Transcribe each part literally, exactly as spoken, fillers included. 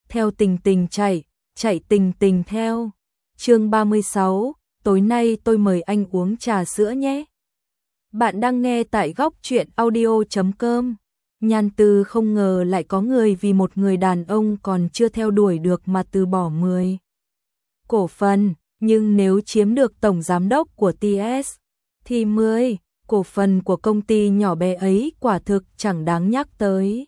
theo tình tình chạy, chạy tình tình theo. Chương ba mươi sáu, tối nay tôi mời anh uống trà sữa nhé. Bạn đang nghe tại góc truyện audio chấm com. Nhan Tư không ngờ lại có người vì một người đàn ông còn chưa theo đuổi được mà từ bỏ mười cổ phần, nhưng nếu chiếm được tổng giám đốc của tê ét thì mười cổ phần của công ty nhỏ bé ấy quả thực chẳng đáng nhắc tới.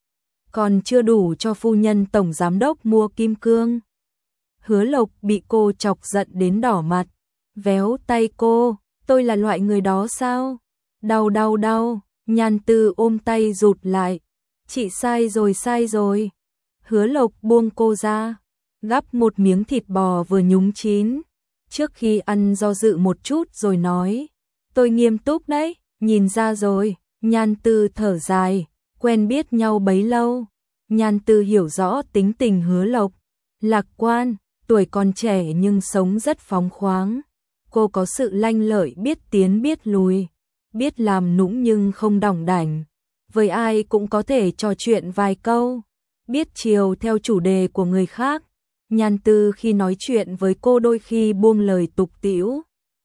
Còn chưa đủ cho phu nhân tổng giám đốc mua kim cương. Hứa Lộc bị cô chọc giận đến đỏ mặt, véo tay cô, tôi là loại người đó sao? Đau đau đau, Nhan Tư ôm tay rụt lại, chị sai rồi sai rồi. Hứa Lộc buông cô ra, gắp một miếng thịt bò vừa nhúng chín, trước khi ăn do dự một chút rồi nói, tôi nghiêm túc đấy, nhìn ra rồi. Nhan Tư thở dài, quen biết nhau bấy lâu, Nhan Tư hiểu rõ tính tình Hứa Lộc, lạc quan, tuổi còn trẻ nhưng sống rất phóng khoáng. Cô có sự lanh lợi, biết tiến biết lùi, biết làm nũng nhưng không đỏng đảnh, với ai cũng có thể trò chuyện vài câu, biết chiều theo chủ đề của người khác. Nhan Tư khi nói chuyện với cô đôi khi buông lời tục tĩu.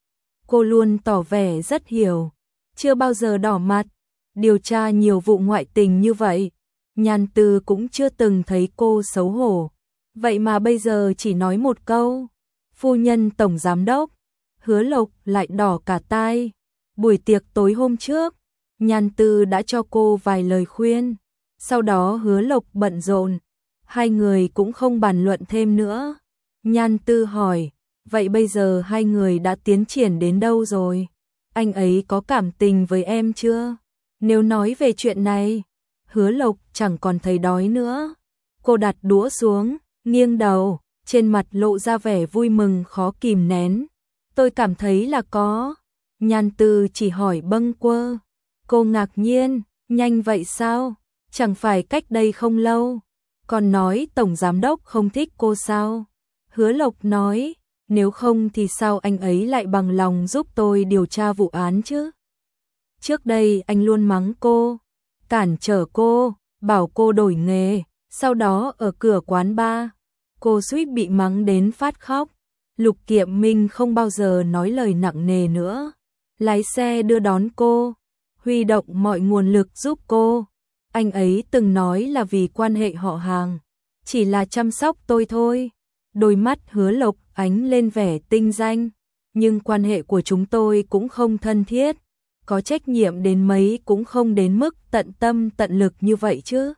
Cô luôn tỏ vẻ rất hiểu, chưa bao giờ đỏ mặt. Điều tra nhiều vụ ngoại tình như vậy, Nhan Tư cũng chưa từng thấy cô xấu hổ. Vậy mà bây giờ chỉ nói một câu, phu nhân tổng giám đốc, Hứa Lộc lại đỏ cả tai. Buổi tiệc tối hôm trước, Nhan Tư đã cho cô vài lời khuyên, sau đó Hứa Lộc bận rộn, hai người cũng không bàn luận thêm nữa. Nhan Tư hỏi, vậy bây giờ hai người đã tiến triển đến đâu rồi? Anh ấy có cảm tình với em chưa? Nếu nói về chuyện này, Hứa Lộc chẳng còn thấy đói nữa. Cô đặt đũa xuống, nghiêng đầu, trên mặt lộ ra vẻ vui mừng khó kìm nén. Tôi cảm thấy là có. Nhan Tư chỉ hỏi bâng quơ. Cô ngạc nhiên, nhanh vậy sao? Chẳng phải cách đây không lâu còn nói tổng giám đốc không thích cô sao? Hứa Lộc nói, nếu không thì sao anh ấy lại bằng lòng giúp tôi điều tra vụ án chứ? Trước đây anh luôn mắng cô, cản trở cô, bảo cô đổi nghề, sau đó ở cửa quán bar, cô suýt bị mắng đến phát khóc. Lục Kiệm Minh không bao giờ nói lời nặng nề nữa, lái xe đưa đón cô, huy động mọi nguồn lực giúp cô. Anh ấy từng nói là vì quan hệ họ hàng, chỉ là chăm sóc tôi thôi. Đôi mắt Hứa Lộc ánh lên vẻ tinh danh, nhưng quan hệ của chúng tôi cũng không thân thiết, có trách nhiệm đến mấy cũng không đến mức tận tâm tận lực như vậy chứ.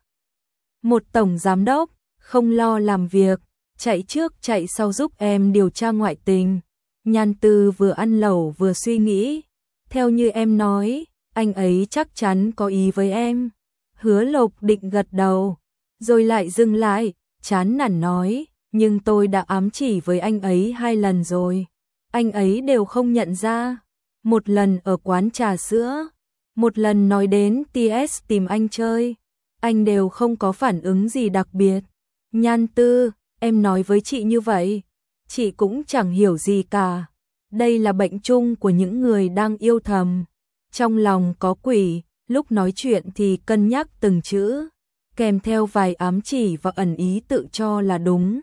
Một tổng giám đốc, không lo làm việc, chạy trước chạy sau giúp em điều tra ngoại tình. Nhan Tư vừa ăn lẩu vừa suy nghĩ, theo như em nói, anh ấy chắc chắn có ý với em. Hứa Lộc định gật đầu, rồi lại dừng lại, chán nản nói, nhưng tôi đã ám chỉ với anh ấy hai lần rồi, anh ấy đều không nhận ra. Một lần ở quán trà sữa, một lần nói đến tê ét tìm anh chơi, anh đều không có phản ứng gì đặc biệt. Nhan Tư, em nói với chị như vậy, chị cũng chẳng hiểu gì cả. Đây là bệnh chung của những người đang yêu thầm, trong lòng có quỷ. Lúc nói chuyện thì cân nhắc từng chữ, kèm theo vài ám chỉ và ẩn ý tự cho là đúng.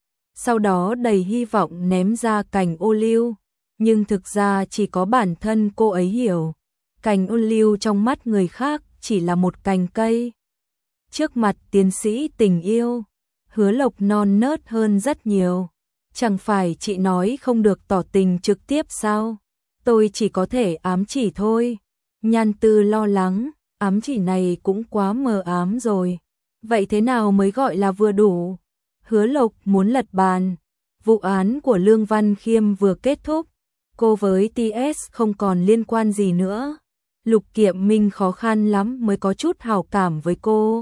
Sau đó đầy hy vọng ném ra cành ô liu, nhưng thực ra chỉ có bản thân cô ấy hiểu. Cành ô liu trong mắt người khác chỉ là một cành cây. Trước mặt tiến sĩ tình yêu, Hứa Lộc non nớt hơn rất nhiều. Chẳng phải chị nói không được tỏ tình trực tiếp sao? Tôi chỉ có thể ám chỉ thôi. Nhan Tư lo lắng, ám chỉ này cũng quá mờ ám rồi. Vậy thế nào mới gọi là vừa đủ? Hứa Lộc muốn lật bàn. Vụ án của Lương Văn Khiêm vừa kết thúc, cô với tê ét không còn liên quan gì nữa. Lục Kiệm Minh khó khăn lắm mới có chút hảo cảm với cô.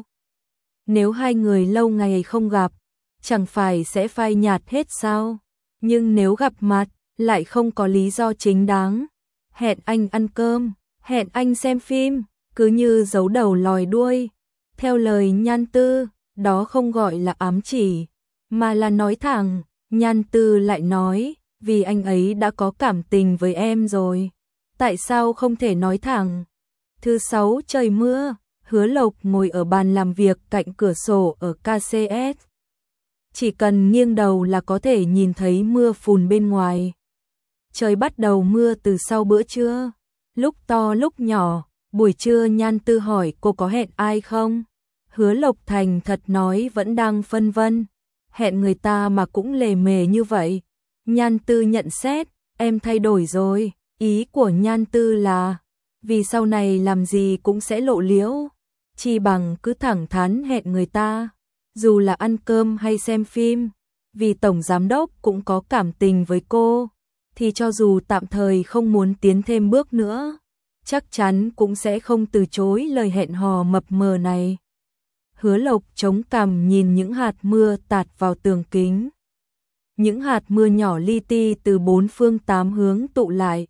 Nếu hai người lâu ngày không gặp, chẳng phải sẽ phai nhạt hết sao? Nhưng nếu gặp mặt, lại không có lý do chính đáng. Hẹn anh ăn cơm, hẹn anh xem phim, cứ như giấu đầu lòi đuôi. Theo lời Nhan Tư, đó không gọi là ám chỉ, mà là nói thẳng. Nhan Tư lại nói, vì anh ấy đã có cảm tình với em rồi, tại sao không thể nói thẳng? Thứ sáu trời mưa, Hứa Lộc ngồi ở bàn làm việc cạnh cửa sổ ở ca xê ét. chỉ cần nghiêng đầu là có thể nhìn thấy mưa phùn bên ngoài. Trời bắt đầu mưa từ sau bữa trưa, lúc to lúc nhỏ. Buổi trưa Nhan Tư hỏi cô có hẹn ai không? Hứa Lộc thành thật nói vẫn đang phân vân. Hẹn người ta mà cũng lề mề như vậy. Nhan Tư nhận xét, em thay đổi rồi. Ý của Nhan Tư là, vì sau này làm gì cũng sẽ lộ liễu. Chi bằng cứ thẳng thắn hẹn người ta, dù là ăn cơm hay xem phim. Vì Tổng Giám Đốc cũng có cảm tình với cô, thì cho dù tạm thời không muốn tiến thêm bước nữa, chắc chắn cũng sẽ không từ chối lời hẹn hò mập mờ này. Hứa Lộc chống cằm nhìn những hạt mưa tạt vào tường kính. Những hạt mưa nhỏ li ti từ bốn phương tám hướng tụ lại,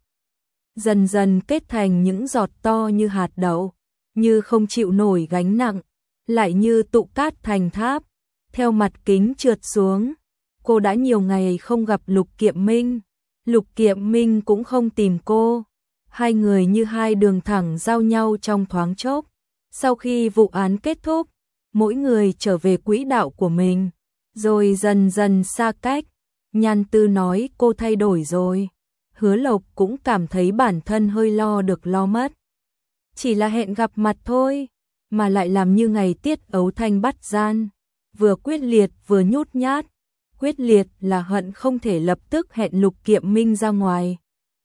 dần dần kết thành những giọt to như hạt đậu, như không chịu nổi gánh nặng, lại như tụ cát thành tháp, theo mặt kính trượt xuống. Cô đã nhiều ngày không gặp Lục Kiệm Minh, Lục Kiệm Minh cũng không tìm cô. Hai người như hai đường thẳng giao nhau trong thoáng chốc. Sau khi vụ án kết thúc, mỗi người trở về quỹ đạo của mình, rồi dần dần xa cách. Nhan Tư nói cô thay đổi rồi. Hứa Lộc cũng cảm thấy bản thân hơi lo được lo mất. Chỉ là hẹn gặp mặt thôi, mà lại làm như ngày Tiết Ấu Thanh bắt gian, vừa quyết liệt vừa nhút nhát. Quyết liệt là hận không thể lập tức hẹn Lục Kiệm Minh ra ngoài,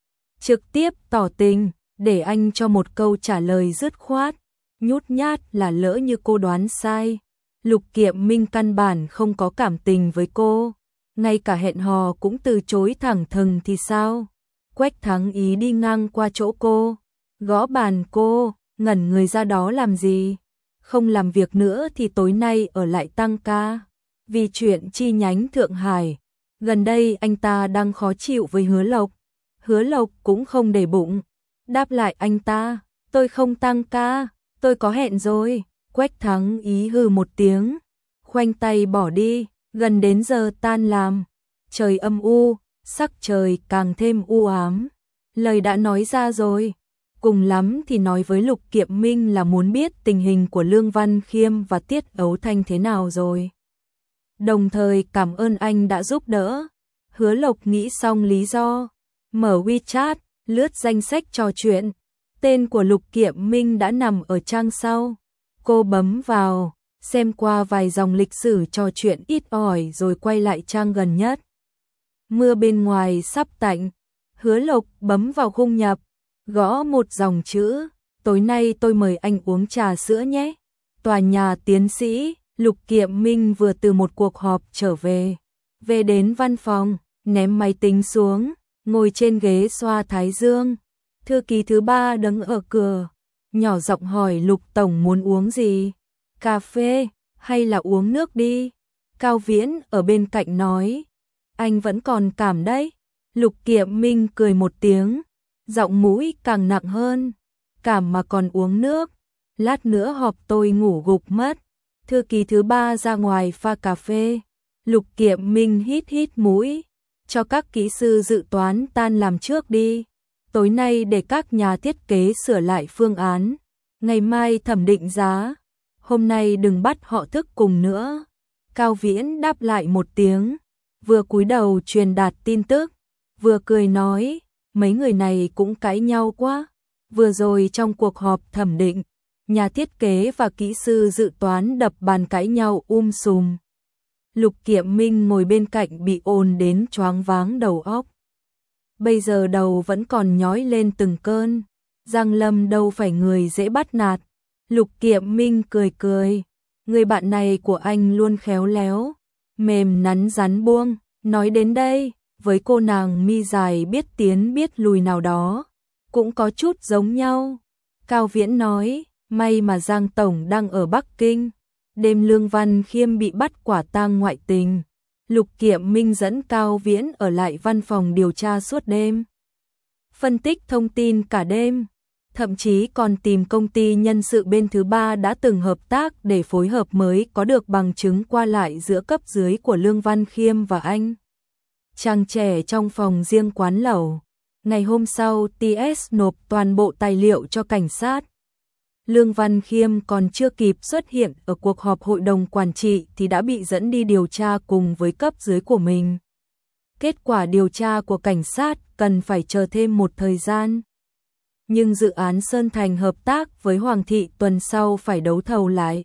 trực tiếp tỏ tình, để anh cho một câu trả lời dứt khoát. Nhút nhát là lỡ như cô đoán sai, Lục Kiệm Minh căn bản không có cảm tình với cô, ngay cả hẹn hò cũng từ chối thẳng thừng thì sao? Quách Thắng Ý đi ngang qua chỗ cô, gõ bàn cô, ngẩn người ra đó làm gì? Không làm việc nữa thì tối nay ở lại tăng ca. Vì chuyện chi nhánh Thượng Hải, gần đây anh ta đang khó chịu với Hứa Lộc. Hứa Lộc cũng không để bụng, đáp lại anh ta, tôi không tăng ca, tôi có hẹn rồi. Quách Thắng Ý hừ một tiếng, khoanh tay bỏ đi. Gần đến giờ tan làm, trời âm u, sắc trời càng thêm u ám. Lời đã nói ra rồi, cùng lắm thì nói với Lục Kiệm Minh là muốn biết tình hình của Lương Văn Khiêm và Tiết Ấu Thanh thế nào rồi. Đồng thời cảm ơn anh đã giúp đỡ. Hứa Lộc nghĩ xong lý do, mở WeChat, lướt danh sách trò chuyện. Tên của Lục Kiệm Minh đã nằm ở trang sau. Cô bấm vào, xem qua vài dòng lịch sử trò chuyện ít ỏi rồi quay lại trang gần nhất. Mưa bên ngoài sắp tạnh. Hứa Lộc bấm vào khung nhập, gõ một dòng chữ, tối nay tôi mời anh uống trà sữa nhé. Tòa nhà tiến sĩ. Lục Kiệm Minh vừa từ một cuộc họp trở về, về đến văn phòng, ném máy tính xuống, ngồi trên ghế xoa thái dương. Thư ký thứ ba đứng ở cửa, nhỏ giọng hỏi Lục Tổng muốn uống gì? Cà phê, hay là uống nước đi? Cao Viễn ở bên cạnh nói, anh vẫn còn cảm đấy. Lục Kiệm Minh cười một tiếng, giọng mũi càng nặng hơn, cảm mà còn uống nước, lát nữa họp tôi ngủ gục mất. Thư ký thứ ba ra ngoài pha cà phê. Lục Kiệm Minh hít hít mũi, cho các kỹ sư dự toán tan làm trước đi. Tối nay để các nhà thiết kế sửa lại phương án, ngày mai thẩm định giá. Hôm nay đừng bắt họ thức cùng nữa. Cao Viễn đáp lại một tiếng, vừa cúi đầu truyền đạt tin tức, vừa cười nói, mấy người này cũng cãi nhau quá. Vừa rồi trong cuộc họp thẩm định, nhà thiết kế và kỹ sư dự toán đập bàn cãi nhau um sùm. Lục Kiệm Minh ngồi bên cạnh bị ồn đến choáng váng đầu óc. Bây giờ đầu vẫn còn nhói lên từng cơn. Giang Lâm đâu phải người dễ bắt nạt. Lục Kiệm Minh cười cười, người bạn này của anh luôn khéo léo, mềm nắn rắn buông. Nói đến đây, với cô nàng mi dài biết tiến biết lùi nào đó, cũng có chút giống nhau. Cao Viễn nói, may mà Giang Tổng đang ở Bắc Kinh. Đêm Lương Văn Khiêm bị bắt quả tang ngoại tình, Lục Kiệm Minh dẫn Cao Viễn ở lại văn phòng điều tra suốt đêm, phân tích thông tin cả đêm, thậm chí còn tìm công ty nhân sự bên thứ ba đã từng hợp tác để phối hợp mới có được bằng chứng qua lại giữa cấp dưới của Lương Văn Khiêm và anh chàng trẻ trong phòng riêng quán lẩu. Ngày hôm sau, tê ét nộp toàn bộ tài liệu cho cảnh sát. Lương Văn Khiêm còn chưa kịp xuất hiện ở cuộc họp hội đồng quản trị thì đã bị dẫn đi điều tra cùng với cấp dưới của mình. Kết quả điều tra của cảnh sát cần phải chờ thêm một thời gian. Nhưng dự án Sơn Thành hợp tác với Hoàng thị tuần sau phải đấu thầu lại.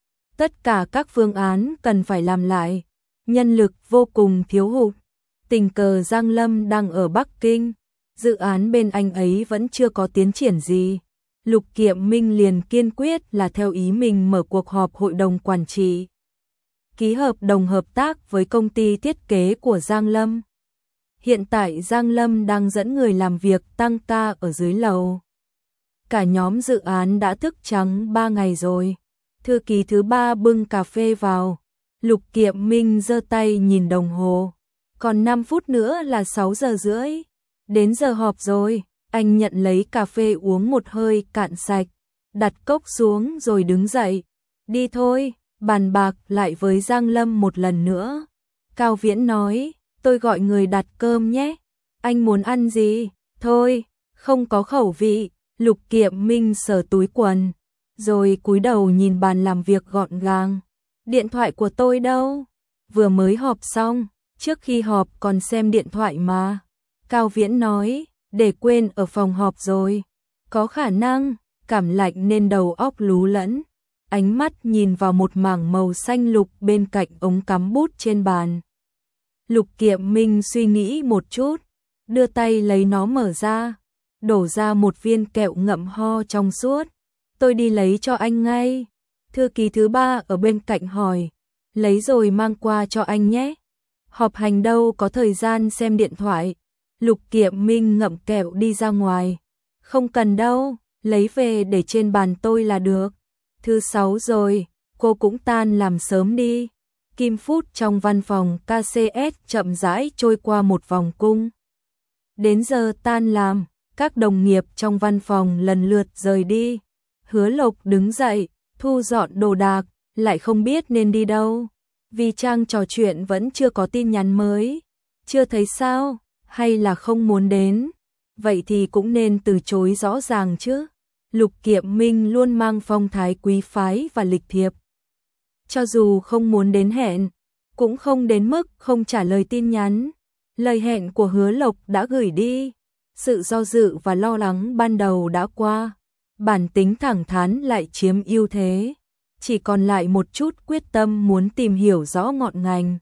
Tất cả các phương án cần phải làm lại. Nhân lực vô cùng thiếu hụt. Tình cờ Giang Lâm đang ở Bắc Kinh. Dự án bên anh ấy vẫn chưa có tiến triển gì. Lục Kiệm Minh liền kiên quyết là theo ý mình mở cuộc họp hội đồng quản trị. Ký hợp đồng hợp tác với công ty thiết kế của Giang Lâm. Hiện tại Giang Lâm đang dẫn người làm việc tăng ca ở dưới lầu. Cả nhóm dự án đã thức trắng ba ngày rồi. Thư ký thứ ba bưng cà phê vào. Lục Kiệm Minh giơ tay nhìn đồng hồ. Còn năm phút nữa là sáu giờ rưỡi. Đến giờ họp rồi. Anh nhận lấy cà phê uống một hơi cạn sạch. Đặt cốc xuống rồi đứng dậy. Đi thôi, bàn bạc lại với Giang Lâm một lần nữa. Cao Viễn nói, tôi gọi người đặt cơm nhé. Anh muốn ăn gì? Thôi, không có khẩu vị. Lục Kiệm Minh sờ túi quần. Rồi cúi đầu nhìn bàn làm việc gọn gàng. Điện thoại của tôi đâu? Vừa mới họp xong, trước khi họp còn xem điện thoại mà. Cao Viễn nói, để quên ở phòng họp rồi. Có khả năng, cảm lạnh nên đầu óc lú lẫn. Ánh mắt nhìn vào một mảng màu xanh lục bên cạnh ống cắm bút trên bàn. Lục Kiệm Minh suy nghĩ một chút, đưa tay lấy nó mở ra, đổ ra một viên kẹo ngậm ho trong suốt. Tôi đi lấy cho anh ngay. Thư ký thứ ba ở bên cạnh hỏi, lấy rồi mang qua cho anh nhé. Họp hành đâu có thời gian xem điện thoại. Lục Kiệm Minh ngậm kẹo đi ra ngoài. Không cần đâu, lấy về để trên bàn tôi là được. Thứ sáu rồi, cô cũng tan làm sớm đi. Kim phút trong văn phòng ca xê ét chậm rãi trôi qua một vòng cung. Đến giờ tan làm, các đồng nghiệp trong văn phòng lần lượt rời đi. Hứa Lộc đứng dậy, thu dọn đồ đạc, lại không biết nên đi đâu. Vì Trang trò chuyện vẫn chưa có tin nhắn mới. Chưa thấy sao, hay là không muốn đến. Vậy thì cũng nên từ chối rõ ràng chứ. Lục Kiệm Minh luôn mang phong thái quý phái và lịch thiệp. Cho dù không muốn đến hẹn, cũng không đến mức không trả lời tin nhắn. Lời hẹn của Hứa Lộc đã gửi đi. Sự do dự và lo lắng ban đầu đã qua. Bản tính thẳng thắn lại chiếm ưu thế. Chỉ còn lại một chút quyết tâm muốn tìm hiểu rõ ngọn ngành.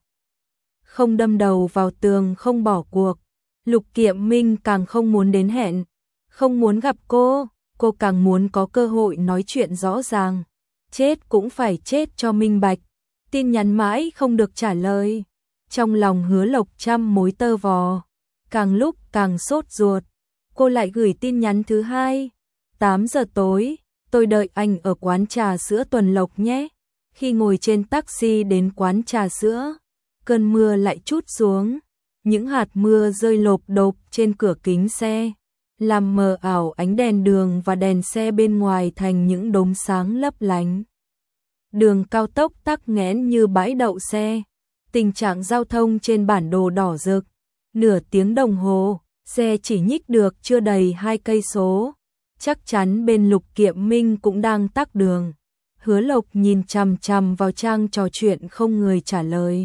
Không đâm đầu vào tường, không bỏ cuộc. Lục Kiệm Minh càng không muốn đến hẹn. Không muốn gặp cô. Cô càng muốn có cơ hội nói chuyện rõ ràng. Chết cũng phải chết cho minh bạch. Tin nhắn mãi không được trả lời. Trong lòng Hứa Lộc trăm mối tơ vò. Càng lúc càng sốt ruột. Cô lại gửi tin nhắn thứ hai. tám giờ tối, tôi đợi anh ở quán trà sữa Tuần Lộc nhé. Khi ngồi trên taxi đến quán trà sữa, cơn mưa lại trút xuống. Những hạt mưa rơi lộp độp trên cửa kính xe, làm mờ ảo ánh đèn đường và đèn xe bên ngoài thành những đốm sáng lấp lánh. Đường cao tốc tắc nghẽn như bãi đậu xe. Tình trạng giao thông trên bản đồ đỏ rực. Nửa tiếng đồng hồ, xe chỉ nhích được chưa đầy hai cây số. Chắc chắn bên Lục Kiệm Minh cũng đang tắc đường. Hứa Lộc nhìn chằm chằm vào Trang trò chuyện không người trả lời.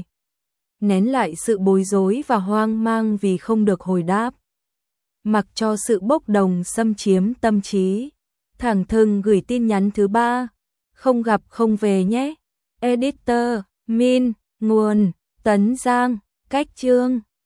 Nén lại sự bối rối và hoang mang vì không được hồi đáp. Mặc cho sự bốc đồng xâm chiếm tâm trí, thẳng thừng gửi tin nhắn thứ ba. Không gặp không về nhé. Editor, Min, nguồn, Tấn Giang, cách chương.